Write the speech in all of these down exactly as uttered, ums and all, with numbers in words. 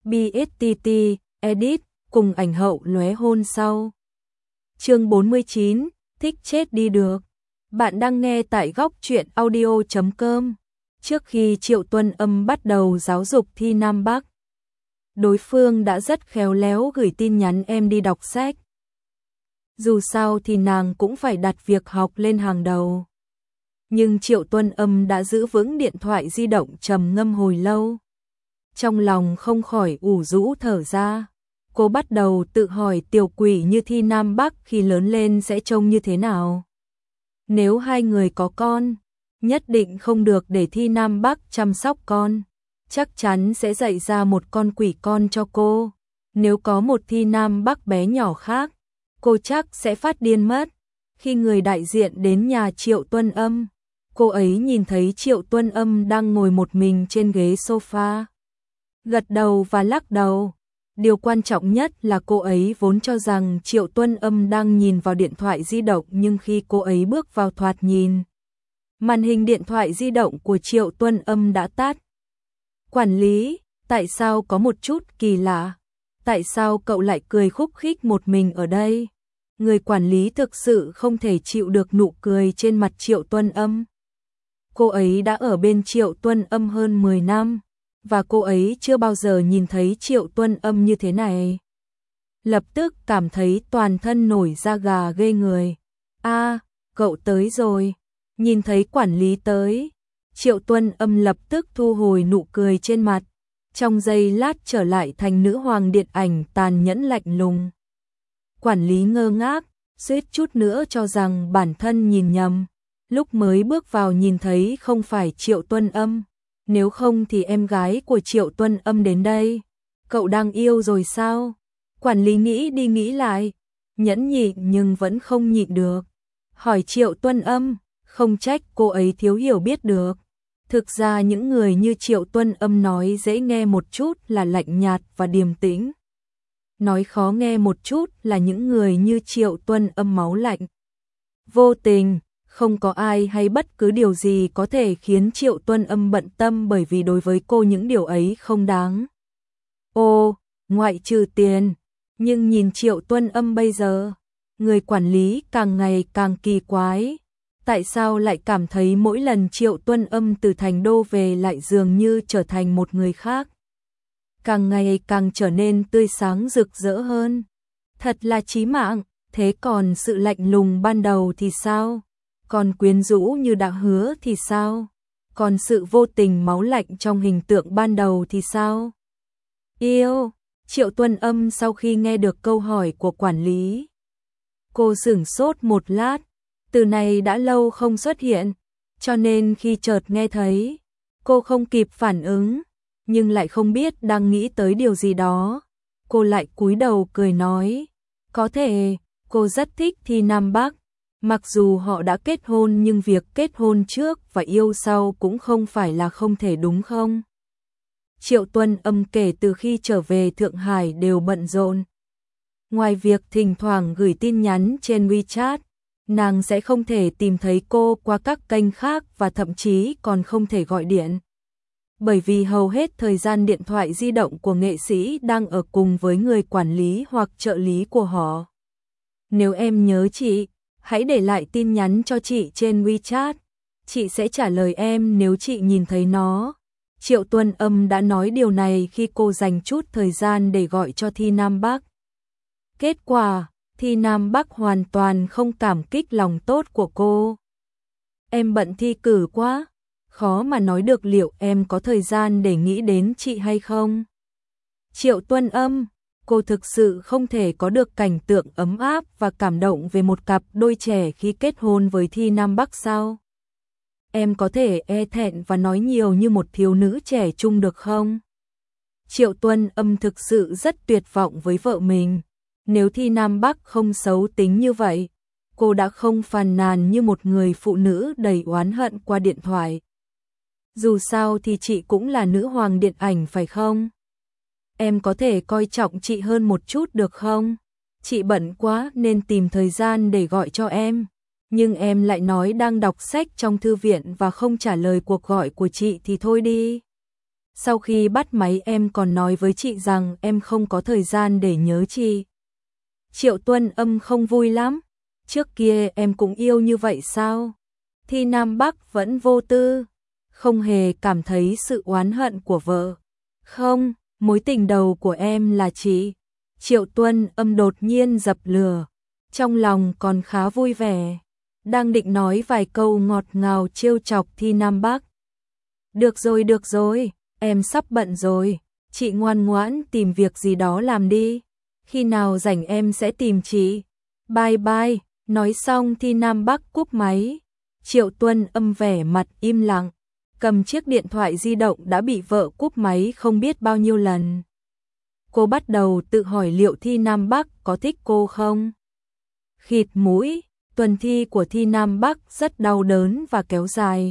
bê ét tê tê, edit, cùng ảnh hậu lóe hôn sau. Chương bốn mươi chín, thích chết đi được. Bạn đang nghe tại góc truyện audio chấm com. Trước khi Triệu Tuân Âm bắt đầu giáo dục thi Nam Bắc, đối phương đã rất khéo léo gửi tin nhắn em đi đọc sách. Dù sao thì nàng cũng phải đặt việc học lên hàng đầu. Nhưng Triệu Tuân Âm đã giữ vững điện thoại di động trầm ngâm hồi lâu. Trong lòng không khỏi ủ rũ thở ra. Cô bắt đầu tự hỏi tiểu quỷ như Thi Nam Bắc khi lớn lên sẽ trông như thế nào. Nếu hai người có con, nhất định không được để Thi Nam Bắc chăm sóc con. Chắc chắn sẽ dạy ra một con quỷ con cho cô. Nếu có một Thi Nam Bắc bé nhỏ khác, cô chắc sẽ phát điên mất. Khi người đại diện đến nhà Triệu Tuân Âm, cô ấy nhìn thấy Triệu Tuân Âm đang ngồi một mình trên ghế sofa. Gật đầu và lắc đầu. Điều quan trọng nhất là cô ấy vốn cho rằng Triệu Tuân Âm đang nhìn vào điện thoại di động, nhưng khi cô ấy bước vào thoạt nhìn, màn hình điện thoại di động của Triệu Tuân Âm đã tắt. Quản lý, tại sao có một chút kỳ lạ? Tại sao cậu lại cười khúc khích một mình ở đây? Người quản lý thực sự không thể chịu được nụ cười trên mặt Triệu Tuân Âm. Cô ấy đã ở bên Triệu Tuân Âm hơn mười năm, và cô ấy chưa bao giờ nhìn thấy Triệu Tuân Âm như thế này. Lập tức cảm thấy toàn thân nổi da gà ghê người. A, cậu tới rồi. Nhìn thấy quản lý tới, Triệu Tuân Âm lập tức thu hồi nụ cười trên mặt, trong giây lát trở lại thành nữ hoàng điện ảnh tàn nhẫn lạnh lùng. Quản lý ngơ ngác, suýt chút nữa cho rằng bản thân nhìn nhầm. Lúc mới bước vào nhìn thấy không phải Triệu Tuân Âm, nếu không thì em gái của Triệu Tuân Âm đến đây. Cậu đang yêu rồi sao? Quản lý nghĩ đi nghĩ lại, nhẫn nhịn nhưng vẫn không nhịn được. Hỏi Triệu Tuân Âm, không trách cô ấy thiếu hiểu biết được. Thực ra những người như Triệu Tuân Âm nói dễ nghe một chút là lạnh nhạt và điềm tĩnh. Nói khó nghe một chút là những người như Triệu Tuân Âm máu lạnh, vô tình. Không có ai hay bất cứ điều gì có thể khiến Triệu Tuân Âm bận tâm, bởi vì đối với cô những điều ấy không đáng. Ô, ngoại trừ tiền. Nhưng nhìn Triệu Tuân Âm bây giờ, người quản lý càng ngày càng kỳ quái. Tại sao lại cảm thấy mỗi lần Triệu Tuân Âm từ thành đô về lại dường như trở thành một người khác, càng ngày càng trở nên tươi sáng rực rỡ hơn. Thật là chí mạng. Thế còn sự lạnh lùng ban đầu thì sao? Còn quyến rũ như đã hứa thì sao? Còn sự vô tình máu lạnh trong hình tượng ban đầu thì sao? Yêu. Triệu Tuân Âm sau khi nghe được câu hỏi của quản lý, cô sửng sốt một lát. Từ này đã lâu không xuất hiện, cho nên khi chợt nghe thấy, cô không kịp phản ứng, nhưng lại không biết đang nghĩ tới điều gì đó. Cô lại cúi đầu cười nói, có thể, cô rất thích Thi Nam Bắc. Mặc dù họ đã kết hôn nhưng việc kết hôn trước và yêu sau cũng không phải là không thể, đúng không? Triệu Tuân Âm kể từ khi trở về Thượng Hải đều bận rộn. Ngoài việc thỉnh thoảng gửi tin nhắn trên WeChat, nàng sẽ không thể tìm thấy cô qua các kênh khác và thậm chí còn không thể gọi điện. Bởi vì hầu hết thời gian điện thoại di động của nghệ sĩ đang ở cùng với người quản lý hoặc trợ lý của họ. Nếu em nhớ chị, hãy để lại tin nhắn cho chị trên WeChat. Chị sẽ trả lời em nếu chị nhìn thấy nó. Triệu Tuân Âm đã nói điều này khi cô dành chút thời gian để gọi cho Thi Nam Bắc. Kết quả, Thi Nam Bắc hoàn toàn không cảm kích lòng tốt của cô. Em bận thi cử quá, khó mà nói được liệu em có thời gian để nghĩ đến chị hay không. Triệu Tuân Âm, cô thực sự không thể có được cảnh tượng ấm áp và cảm động về một cặp đôi trẻ khi kết hôn với Thi Nam Bắc sao? Em có thể e thẹn và nói nhiều như một thiếu nữ trẻ trung được không? Triệu Tuân Âm thực sự rất tuyệt vọng với vợ mình. Nếu Thi Nam Bắc không xấu tính như vậy, cô đã không phàn nàn như một người phụ nữ đầy oán hận qua điện thoại. Dù sao thì chị cũng là nữ hoàng điện ảnh phải không? Em có thể coi trọng chị hơn một chút được không? Chị bận quá nên tìm thời gian để gọi cho em. Nhưng em lại nói đang đọc sách trong thư viện và không trả lời cuộc gọi của chị thì thôi đi. Sau khi bắt máy em còn nói với chị rằng em không có thời gian để nhớ chị. Triệu Tuân Âm không vui lắm. Trước kia em cũng yêu như vậy sao? Thi Nam Bắc vẫn vô tư, không hề cảm thấy sự oán hận của vợ. Không, mối tình đầu của em là chị. Triệu Tuân Âm đột nhiên dập lửa, trong lòng còn khá vui vẻ, đang định nói vài câu ngọt ngào trêu chọc Thi Nam Bắc. Được rồi, được rồi, em sắp bận rồi, chị ngoan ngoãn tìm việc gì đó làm đi, khi nào rảnh em sẽ tìm chị. Bye bye. Nói xong Thi Nam Bắc cúp máy. Triệu Tuân Âm vẻ mặt im lặng, cầm chiếc điện thoại di động đã bị vợ cúp máy không biết bao nhiêu lần. Cô bắt đầu tự hỏi liệu Thi Nam Bắc có thích cô không? Khịt mũi, tuần thi của Thi Nam Bắc rất đau đớn và kéo dài.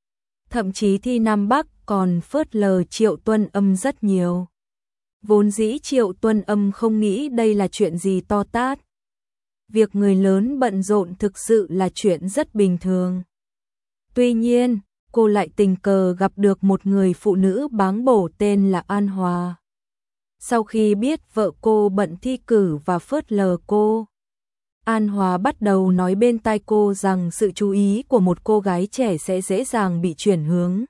Thậm chí Thi Nam Bắc còn phớt lờ Triệu Tuân Âm rất nhiều. Vốn dĩ Triệu Tuân Âm không nghĩ đây là chuyện gì to tát. Việc người lớn bận rộn thực sự là chuyện rất bình thường. Tuy nhiên, cô lại tình cờ gặp được một người phụ nữ báng bổ tên là An Hòa. Sau khi biết vợ cô bận thi cử và phớt lờ cô, An Hòa bắt đầu nói bên tai cô rằng sự chú ý của một cô gái trẻ sẽ dễ dàng bị chuyển hướng.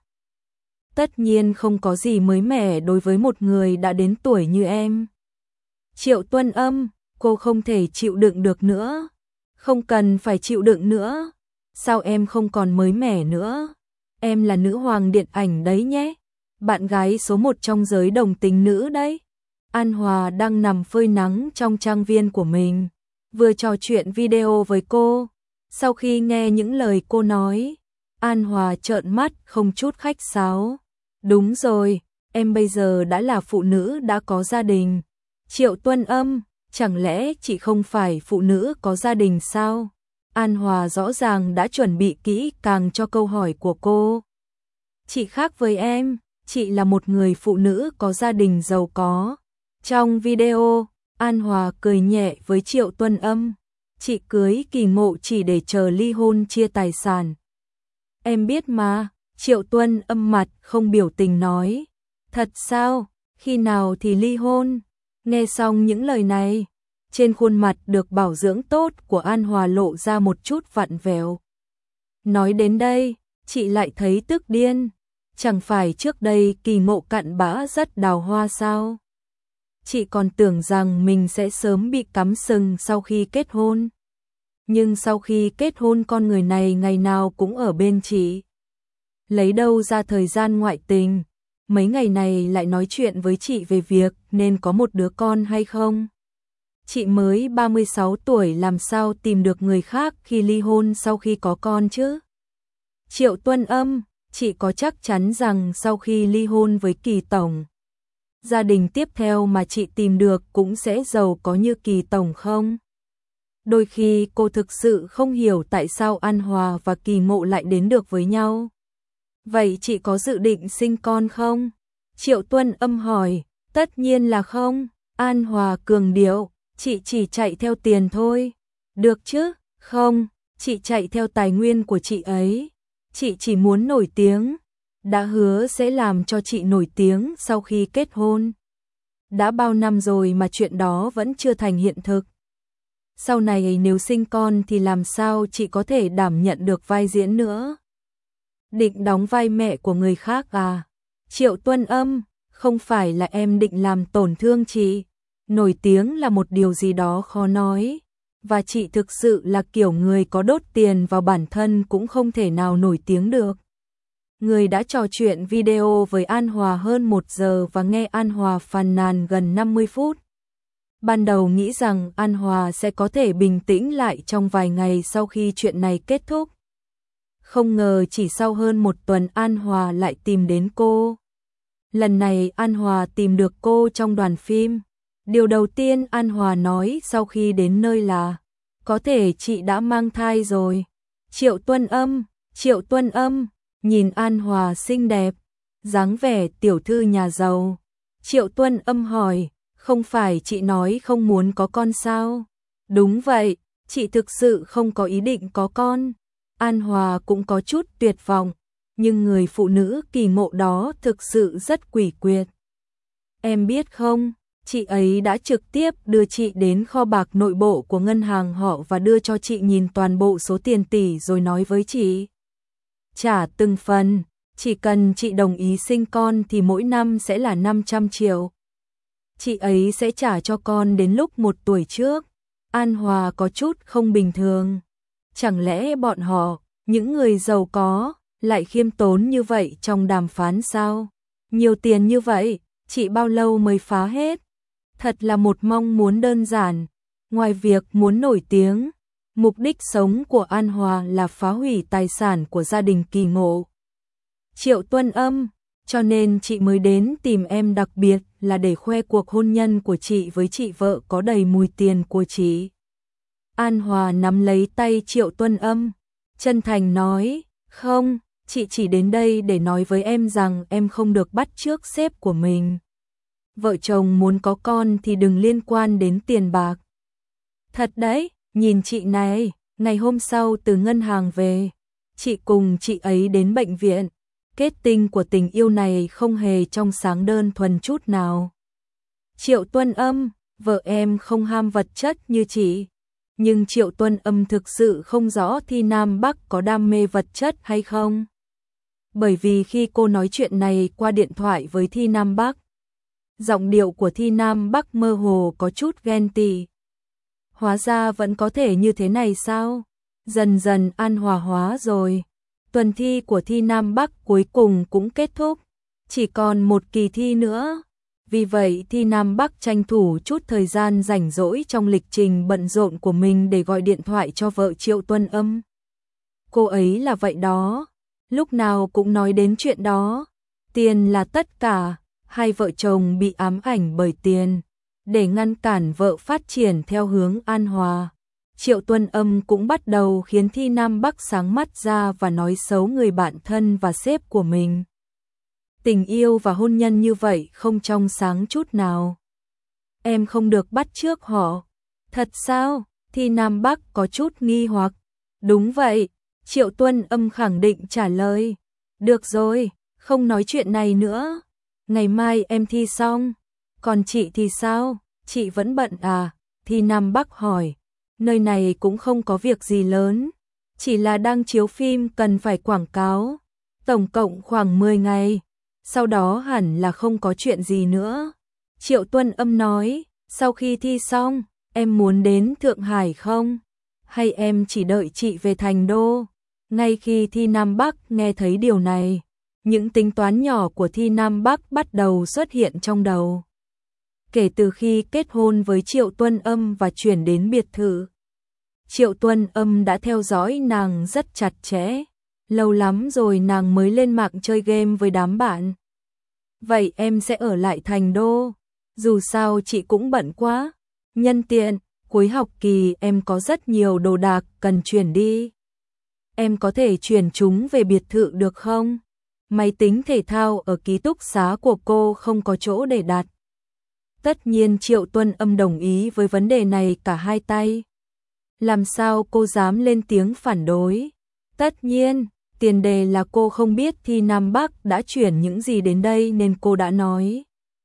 Tất nhiên không có gì mới mẻ đối với một người đã đến tuổi như em. Triệu Tuân Âm, cô không thể chịu đựng được nữa. Không cần phải chịu đựng nữa. Sao em không còn mới mẻ nữa? Em là nữ hoàng điện ảnh đấy nhé. Bạn gái số một trong giới đồng tính nữ đấy. An Hòa đang nằm phơi nắng trong trang viên của mình, vừa trò chuyện video với cô. Sau khi nghe những lời cô nói, An Hòa trợn mắt không chút khách sáo. Đúng rồi, em bây giờ đã là phụ nữ đã có gia đình. Triệu Tuân Âm, chẳng lẽ chị không phải phụ nữ có gia đình sao? An Hòa rõ ràng đã chuẩn bị kỹ càng cho câu hỏi của cô. Chị khác với em, chị là một người phụ nữ có gia đình giàu có. Trong video, An Hòa cười nhẹ với Triệu Tuân Âm. Chị cưới Kỳ Ngộ chỉ để chờ ly hôn chia tài sản. Em biết mà, Triệu Tuân Âm mặt không biểu tình nói. Thật sao, khi nào thì ly hôn? Nghe xong những lời này, trên khuôn mặt được bảo dưỡng tốt của An Hòa lộ ra một chút vặn vẹo. Nói đến đây, chị lại thấy tức điên. Chẳng phải trước đây Kỳ Ngộ cặn bã rất đào hoa sao? Chị còn tưởng rằng mình sẽ sớm bị cắm sừng sau khi kết hôn. Nhưng sau khi kết hôn con người này ngày nào cũng ở bên chị. Lấy đâu ra thời gian ngoại tình? Mấy ngày này lại nói chuyện với chị về việc nên có một đứa con hay không? Chị mới ba mươi sáu tuổi làm sao tìm được người khác khi ly hôn sau khi có con chứ? Triệu Tuân Âm, chị có chắc chắn rằng sau khi ly hôn với Kỳ Tổng, gia đình tiếp theo mà chị tìm được cũng sẽ giàu có như Kỳ Tổng không? Đôi khi cô thực sự không hiểu tại sao An Hòa và Kỳ Ngộ lại đến được với nhau. Vậy chị có dự định sinh con không? Triệu Tuân Âm hỏi. Tất nhiên là không. An Hòa cường điệu. Chị chỉ chạy theo tiền thôi. Được chứ? Không, chị chạy theo tài nguyên của chị ấy. Chị chỉ muốn nổi tiếng. Đã hứa sẽ làm cho chị nổi tiếng sau khi kết hôn. Đã bao năm rồi mà chuyện đó vẫn chưa thành hiện thực. Sau này nếu sinh con thì làm sao chị có thể đảm nhận được vai diễn nữa? Định đóng vai mẹ của người khác à? Triệu Tuân Âm, không phải là em định làm tổn thương chị. Nổi tiếng là một điều gì đó khó nói. Và chị thực sự là kiểu người có đốt tiền vào bản thân cũng không thể nào nổi tiếng được. Người đã trò chuyện video với An Hòa hơn một giờ và nghe An Hòa phàn nàn gần năm mươi phút. Ban đầu nghĩ rằng An Hòa sẽ có thể bình tĩnh lại trong vài ngày sau khi chuyện này kết thúc. Không ngờ chỉ sau hơn một tuần An Hòa lại tìm đến cô. Lần này An Hòa tìm được cô trong đoàn phim. Điều đầu tiên An Hòa nói sau khi đến nơi là có thể chị đã mang thai rồi. Triệu Tuân Âm, Triệu Tuân Âm, nhìn An Hòa xinh đẹp, dáng vẻ tiểu thư nhà giàu. Triệu Tuân Âm hỏi, không phải chị nói không muốn có con sao? Đúng vậy, chị thực sự không có ý định có con. An Hòa cũng có chút tuyệt vọng, nhưng người phụ nữ kỳ ngộ đó thực sự rất quỷ quyệt. Em biết không, chị ấy đã trực tiếp đưa chị đến kho bạc nội bộ của ngân hàng họ và đưa cho chị nhìn toàn bộ số tiền tỷ rồi nói với chị. Trả từng phần, chỉ cần chị đồng ý sinh con thì mỗi năm sẽ là năm trăm triệu. Chị ấy sẽ trả cho con đến lúc một tuổi trước. An Hòa có chút không bình thường. Chẳng lẽ bọn họ, những người giàu có, lại khiêm tốn như vậy trong đàm phán sao? Nhiều tiền như vậy, chị bao lâu mới phá hết? Thật là một mong muốn đơn giản. Ngoài việc muốn nổi tiếng, mục đích sống của An Hòa là phá hủy tài sản của gia đình kỳ ngộ Triệu Tuân Âm, cho nên chị mới đến tìm em đặc biệt là để khoe cuộc hôn nhân của chị với chị vợ có đầy mùi tiền của chị. An Hòa nắm lấy tay Triệu Tuân Âm, chân thành nói, không, chị chỉ đến đây để nói với em rằng em không được bắt chước sếp của mình. Vợ chồng muốn có con thì đừng liên quan đến tiền bạc. Thật đấy, nhìn chị này, ngày hôm sau từ ngân hàng về, chị cùng chị ấy đến bệnh viện. Kết tinh của tình yêu này không hề trong sáng đơn thuần chút nào. Triệu Tuân Âm, vợ em không ham vật chất như chị. Nhưng Triệu Tuân Âm thực sự không rõ Thi Nam Bắc có đam mê vật chất hay không. Bởi vì khi cô nói chuyện này qua điện thoại với Thi Nam Bắc, giọng điệu của Thi Nam Bắc mơ hồ có chút ghen tị. Hóa ra vẫn có thể như thế này sao? Dần dần An Hòa hóa rồi. Tuần thi của Thi Nam Bắc cuối cùng cũng kết thúc. Chỉ còn một kỳ thi nữa. Vì vậy Thi Nam Bắc tranh thủ chút thời gian rảnh rỗi trong lịch trình bận rộn của mình để gọi điện thoại cho vợ Triệu Tuân Âm. Cô ấy là vậy đó. Lúc nào cũng nói đến chuyện đó. Tiền là tất cả. Hai vợ chồng bị ám ảnh bởi tiền. Để ngăn cản vợ phát triển theo hướng an hòa, Triệu Tuân Âm cũng bắt đầu khiến Thi Nam Bắc sáng mắt ra và nói xấu người bạn thân và sếp của mình. Tình yêu và hôn nhân như vậy không trong sáng chút nào. Em không được bắt chước họ. Thật sao? Thi Nam Bắc có chút nghi hoặc. Đúng vậy, Triệu Tuân Âm khẳng định trả lời. Được rồi, không nói chuyện này nữa. Ngày mai em thi xong. Còn chị thì sao? Chị vẫn bận à? Thi Nam Bắc hỏi. Nơi này cũng không có việc gì lớn. Chỉ là đang chiếu phim cần phải quảng cáo. Tổng cộng khoảng mười ngày. Sau đó hẳn là không có chuyện gì nữa. Triệu Tuân Âm nói. Sau khi thi xong, em muốn đến Thượng Hải không? Hay em chỉ đợi chị về Thành Đô? Ngay khi Thi Nam Bắc nghe thấy điều này, những tính toán nhỏ của Thi Nam Bắc bắt đầu xuất hiện trong đầu. Kể từ khi kết hôn với Triệu Tuân Âm và chuyển đến biệt thự, Triệu Tuân Âm đã theo dõi nàng rất chặt chẽ. Lâu lắm rồi nàng mới lên mạng chơi game với đám bạn. Vậy em sẽ ở lại Thành Đô. Dù sao chị cũng bận quá. Nhân tiện, cuối học kỳ em có rất nhiều đồ đạc cần chuyển đi. Em có thể chuyển chúng về biệt thự được không? Máy tính thể thao ở ký túc xá của cô không có chỗ để đặt. Tất nhiên Triệu Tuân Âm đồng ý với vấn đề này cả hai tay. Làm sao cô dám lên tiếng phản đối? Tất nhiên, tiền đề là cô không biết Thi Nam Bắc đã chuyển những gì đến đây nên cô đã nói.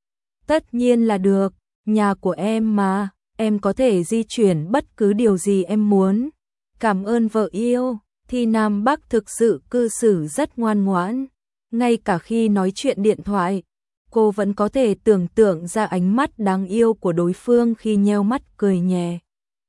Tất nhiên là được, nhà của em mà, em có thể di chuyển bất cứ điều gì em muốn. Cảm ơn vợ yêu. Thi Nam Bắc thực sự cư xử rất ngoan ngoãn. Ngay cả khi nói chuyện điện thoại, cô vẫn có thể tưởng tượng ra ánh mắt đáng yêu của đối phương khi nheo mắt cười nhẹ.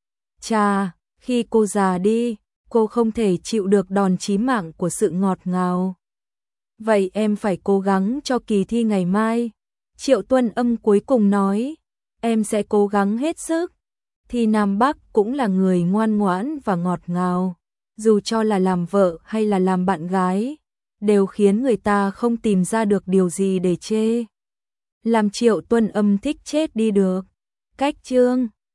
Chà, khi cô già đi, cô không thể chịu được đòn chí mạng của sự ngọt ngào. Vậy em phải cố gắng cho kỳ thi ngày mai. Triệu Tuân Âm cuối cùng nói, em sẽ cố gắng hết sức. Thi Nam Bắc cũng là người ngoan ngoãn và ngọt ngào. Dù cho là làm vợ hay là làm bạn gái, đều khiến người ta không tìm ra được điều gì để chê. Làm Triệu Tuân Âm thích chết đi được. Cách chương